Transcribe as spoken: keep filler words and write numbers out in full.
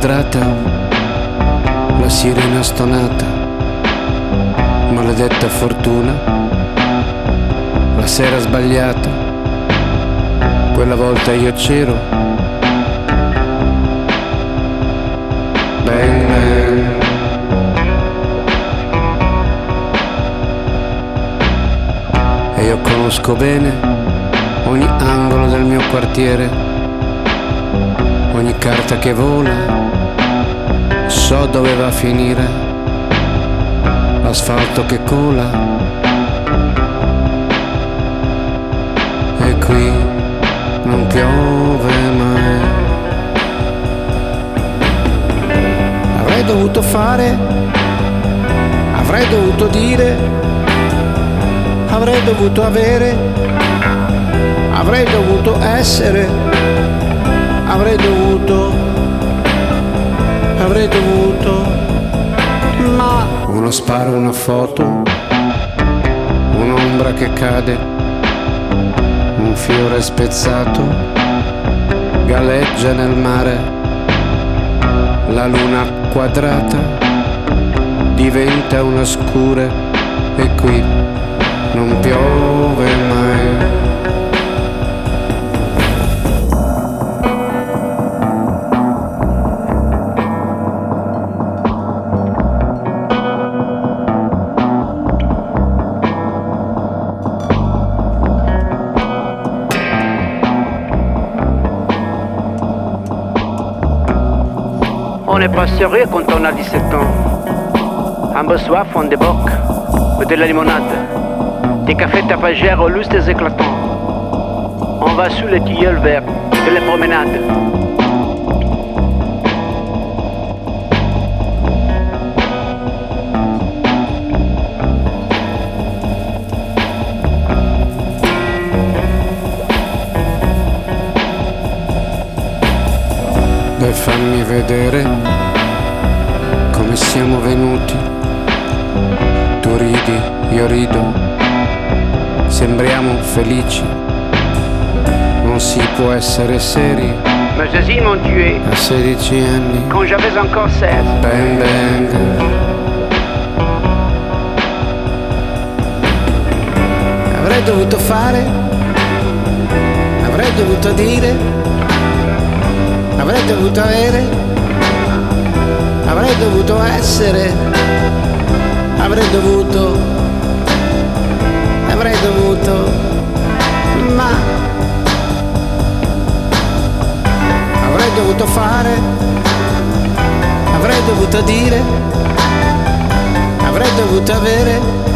quadrata, la sirena stonata, maledetta fortuna, la sera sbagliata, quella volta io c'ero. Bang bang. E io conosco bene ogni angolo del mio quartiere, ogni carta che vola, so dove va a finire l'asfalto che cola. E qui non piove mai. Avrei dovuto fare, avrei dovuto dire, avrei dovuto avere, avrei dovuto essere, avrei dovuto, avrei dovuto, ma uno sparo, una foto, un'ombra che cade, un fiore spezzato, galleggia nel mare, la luna quadrata diventa una scure e qui non piove mai. On n'est pas sérieux quand on a dix-sept ans. Un peu soif, on déborde, ou de la limonade, des cafés tapagères aux lustres éclatants. On va sous les tilleuls verts de la promenade. E fammi vedere come siamo venuti. Tu ridi, io rido, sembriamo felici. Non si può essere seri Mes assassins m'ont tué a sedici anni. quand j'avais encore seize. Bang bang. Avrei dovuto fare, avrei dovuto dire, avrei dovuto avere, avrei dovuto essere, avrei dovuto, avrei dovuto, ma avrei dovuto fare, avrei dovuto dire, avrei dovuto avere,